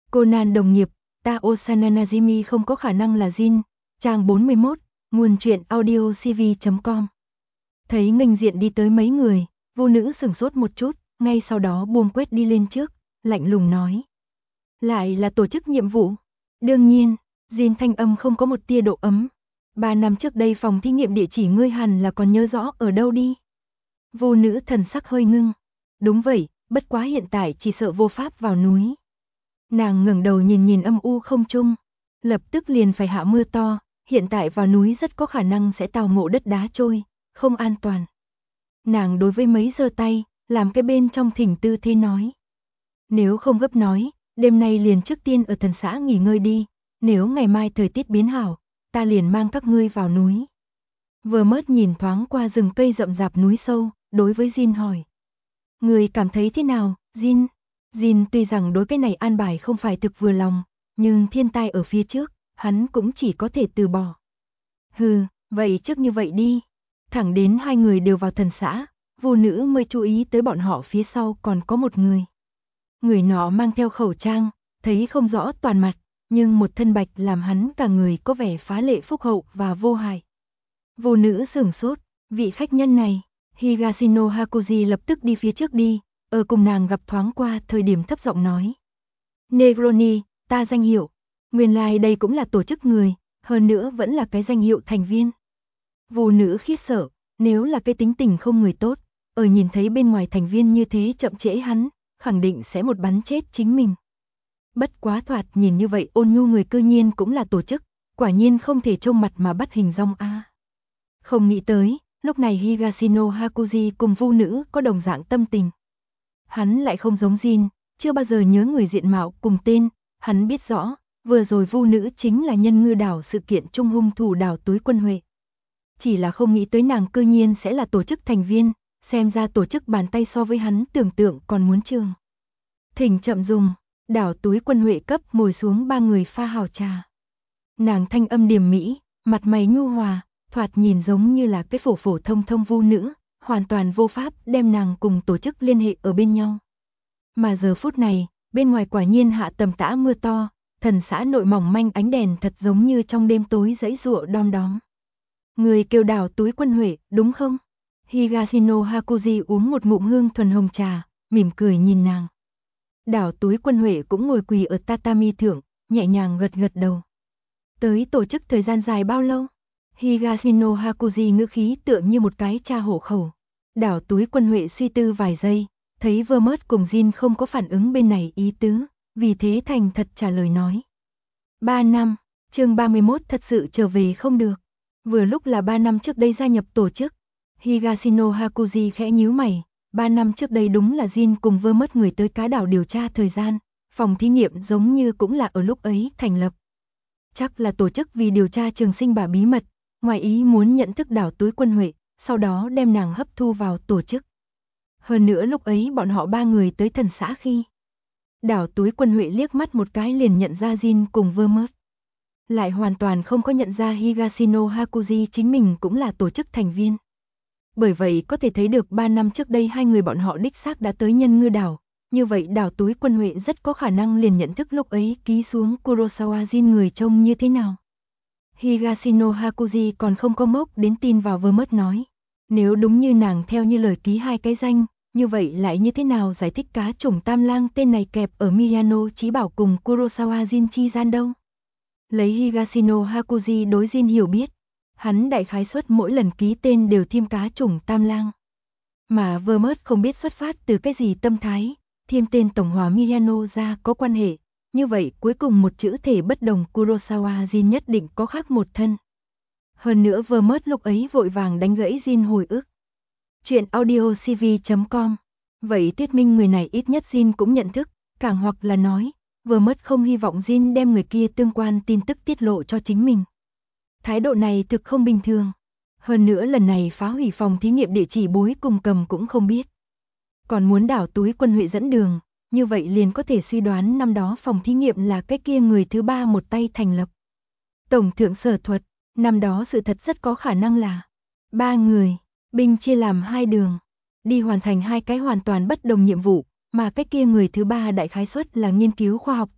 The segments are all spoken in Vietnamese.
Conan đồng nghiệp, Tao Sananajimi không có khả năng là Jin. Trang 41, nguồn truyện audio cv.com. Thấy nghênh diện đi tới mấy người, vô nữ sửng sốt một chút, ngay sau đó buông quét đi lên trước, lạnh lùng nói. Lại là tổ chức nhiệm vụ. Đương nhiên, Jin thanh âm không có một tia độ ấm. 3 năm trước đây phòng thí nghiệm địa chỉ ngươi hẳn là còn nhớ rõ ở đâu đi. Vô nữ thần sắc hơi ngưng. Đúng vậy, bất quá hiện tại chỉ sợ vô pháp vào núi. Nàng ngẩng đầu nhìn âm u không trung, lập tức liền phải hạ mưa to, hiện tại vào núi rất có khả năng sẽ tào ngộ đất đá trôi, không an toàn. Nàng đối với mấy giơ tay, làm cái bên trong thỉnh tư thế nói. Nếu không gấp nói, đêm nay liền trước tiên ở thần xã nghỉ ngơi đi, nếu ngày mai thời tiết biến hảo, ta liền mang các ngươi vào núi. Vừa mớt nhìn thoáng qua rừng cây rậm rạp núi sâu, đối với Jin hỏi. Người cảm thấy thế nào, Jin? Jin tuy rằng đối cái này an bài không phải thực vừa lòng, nhưng thiên tai ở phía trước, hắn cũng chỉ có thể từ bỏ. Hừ, vậy trước như vậy đi. Thẳng đến hai người đều vào thần xã, vô nữ mới chú ý tới bọn họ phía sau còn có một người. Người nọ mang theo khẩu trang, thấy không rõ toàn mặt, nhưng một thân bạch làm hắn cả người có vẻ phá lệ phúc hậu và vô hại. Vô nữ sửng sốt, vị khách nhân này, Higashino Hakuji lập tức đi phía trước đi, ở cùng nàng gặp thoáng qua thời điểm thấp giọng nói. Negroni, ta danh hiệu, nguyên lai đây cũng là tổ chức người, hơn nữa vẫn là cái danh hiệu thành viên. Vô nữ khiếp sợ, nếu là cái tính tình không người tốt, ở nhìn thấy bên ngoài thành viên như thế chậm trễ hắn, khẳng định sẽ một bắn chết chính mình. Bất quá thoạt nhìn như vậy ôn nhu người cư nhiên cũng là tổ chức, quả nhiên không thể trông mặt mà bắt hình dong a. Không nghĩ tới, lúc này Higashino Hakuji cùng vô nữ có đồng dạng tâm tình. Hắn lại không giống Jin, chưa bao giờ nhớ người diện mạo cùng tên, hắn biết rõ, vừa rồi vô nữ chính là nhân ngư đảo sự kiện trung hung thủ đảo túi quân Huệ. Chỉ là không nghĩ tới nàng cư nhiên sẽ là tổ chức thành viên, xem ra tổ chức bàn tay so với hắn tưởng tượng còn muốn trường. Thỉnh chậm dùng, đảo túi quân Huệ cấp ngồi xuống ba người pha hào trà. Nàng thanh âm điềm mỹ, mặt mày nhu hòa, thoạt nhìn giống như là cái phổ thông vô nữ, hoàn toàn vô pháp đem nàng cùng tổ chức liên hệ ở bên nhau. Mà giờ phút này, bên ngoài quả nhiên hạ tầm tã mưa to, thần xã nội mỏng manh ánh đèn thật giống như trong đêm tối giãy giụa đom đóm. Người kêu đảo túi quân Huệ, đúng không? Higashino Hakuji uống một ngụm hương thuần hồng trà, mỉm cười nhìn nàng. Đảo túi quân Huệ cũng ngồi quỳ ở tatami thượng, nhẹ nhàng gật đầu. Tới tổ chức thời gian dài bao lâu? Higashino Hakuji ngữ khí tựa như một cái cha hổ khẩu. Đảo túi quân Huệ suy tư vài giây, thấy Vermont cùng Jin không có phản ứng bên này ý tứ, vì thế thành thật trả lời nói. 3 năm, chương 31 thật sự trở về không được. Vừa lúc là 3 năm trước đây gia nhập tổ chức. Higashino Hakuji khẽ nhíu mày, 3 năm trước đây đúng là Jin cùng Vermont người tới cá đảo điều tra thời gian, phòng thí nghiệm giống như cũng là ở lúc ấy thành lập. Chắc là tổ chức vì điều tra Trường Sinh bà bí mật, ngoài ý muốn nhận thức đảo túi quân Huệ, sau đó đem nàng hấp thu vào tổ chức. Hơn nữa lúc ấy bọn họ ba người tới thần xã khi. Đảo túi quân Huệ liếc mắt một cái liền nhận ra Jin cùng Vermont. Lại hoàn toàn không có nhận ra Higashino Hakuji chính mình cũng là tổ chức thành viên. Bởi vậy có thể thấy được 3 năm trước đây hai người bọn họ đích xác đã tới nhân ngư đảo. Như vậy đảo túi quân Huệ rất có khả năng liền nhận thức lúc ấy ký xuống Kurosawa Jin người trông như thế nào. Higashino Hakuji còn không có mốc đến tin vào Vermont nói. Nếu đúng như nàng theo như lời ký hai cái danh, như vậy lại như thế nào giải thích cá chủng tam lang tên này kẹp ở Miyano Chí Bảo cùng Kurosawa Jin chi gian đâu? Lấy Higashino Hakuji đối Jin hiểu biết, hắn đại khái suất mỗi lần ký tên đều thêm cá chủng tam lang. Mà Vermont không biết xuất phát từ cái gì tâm thái, thêm tên tổng hòa Miyano ra có quan hệ, như vậy cuối cùng một chữ thể bất đồng Kurosawa Jin nhất định có khác một thân. Hơn nữa Vermont lúc ấy vội vàng đánh gãy Jin hồi ức. Chuyện audio cv.com. Vậy thuyết minh người này ít nhất Jin cũng nhận thức, càng hoặc là nói, Vermont không hy vọng Jin đem người kia tương quan tin tức tiết lộ cho chính mình. Thái độ này thực không bình thường. Hơn nữa lần này phá hủy phòng thí nghiệm địa chỉ bối cùng cầm cũng không biết. Còn muốn đảo túi quân Huệ dẫn đường, như vậy liền có thể suy đoán năm đó phòng thí nghiệm là cái kia người thứ ba một tay thành lập. Tổng thượng sở thuật, năm đó sự thật rất có khả năng là 3 người, binh chia làm 2 đường, đi hoàn thành 2 cái hoàn toàn bất đồng nhiệm vụ, mà cái kia người thứ ba đại khái suất là nghiên cứu khoa học tổ,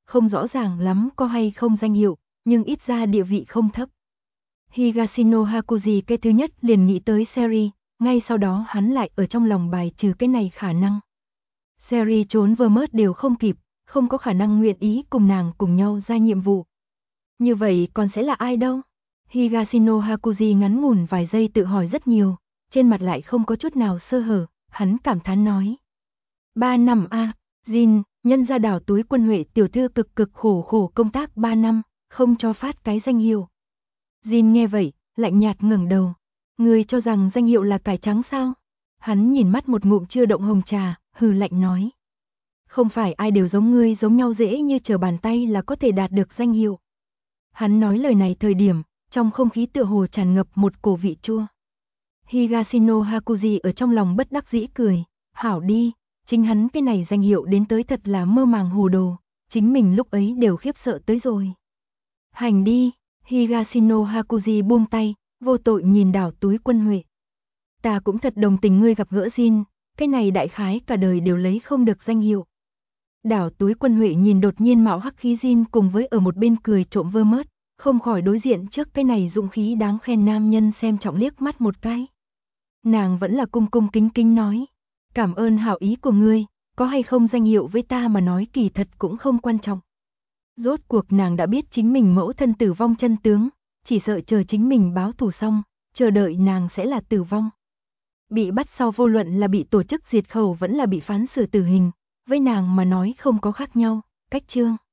không rõ ràng lắm có hay không danh hiệu, nhưng ít ra địa vị không thấp. Higashino Hakuji cái thứ nhất liền nghĩ tới Seri, ngay sau đó hắn lại ở trong lòng bài trừ cái này khả năng. Seri trốn Vermouth đều không kịp, không có khả năng nguyện ý cùng nàng cùng nhau ra nhiệm vụ. Như vậy còn sẽ là ai đâu? Higashino Hakuji ngắn ngủn vài giây tự hỏi rất nhiều, trên mặt lại không có chút nào sơ hở, hắn cảm thán nói. 3 năm a, Jin, nhân gia đảo túi quân Huệ tiểu thư cực khổ công tác 3 năm, không cho phát cái danh hiệu. Jin nghe vậy, lạnh nhạt ngẩng đầu. Ngươi cho rằng danh hiệu là cải trắng sao? Hắn nhìn mắt một ngụm chưa động hồng trà, hừ lạnh nói. Không phải ai đều giống ngươi giống nhau dễ như trở bàn tay là có thể đạt được danh hiệu. Hắn nói lời này thời điểm, trong không khí tựa hồ tràn ngập một cổ vị chua. Higashino Hakuji ở trong lòng bất đắc dĩ cười, hảo đi, chính hắn cái này danh hiệu đến tới thật là mơ màng hồ đồ, chính mình lúc ấy đều khiếp sợ tới rồi. Hành đi, Higashino Hakuji buông tay, vô tội nhìn đảo túi quân Huệ. Ta cũng thật đồng tình ngươi gặp gỡ Jin, cái này đại khái cả đời đều lấy không được danh hiệu. Đảo túi quân Huệ nhìn đột nhiên mạo hắc khí Jin cùng với ở một bên cười trộm Vermouth, không khỏi đối diện trước cái này dụng khí đáng khen nam nhân xem trọng liếc mắt một cái. Nàng vẫn là cung cung kính kính nói, cảm ơn hảo ý của ngươi, có hay không danh hiệu với ta mà nói kỳ thật cũng không quan trọng. Rốt cuộc nàng đã biết chính mình mẫu thân tử vong chân tướng, chỉ sợ chờ chính mình báo thù xong, chờ đợi nàng sẽ là tử vong. Bị bắt sau vô luận là bị tổ chức diệt khẩu vẫn là bị phán xử tử hình, với nàng mà nói không có khác nhau, cách chương.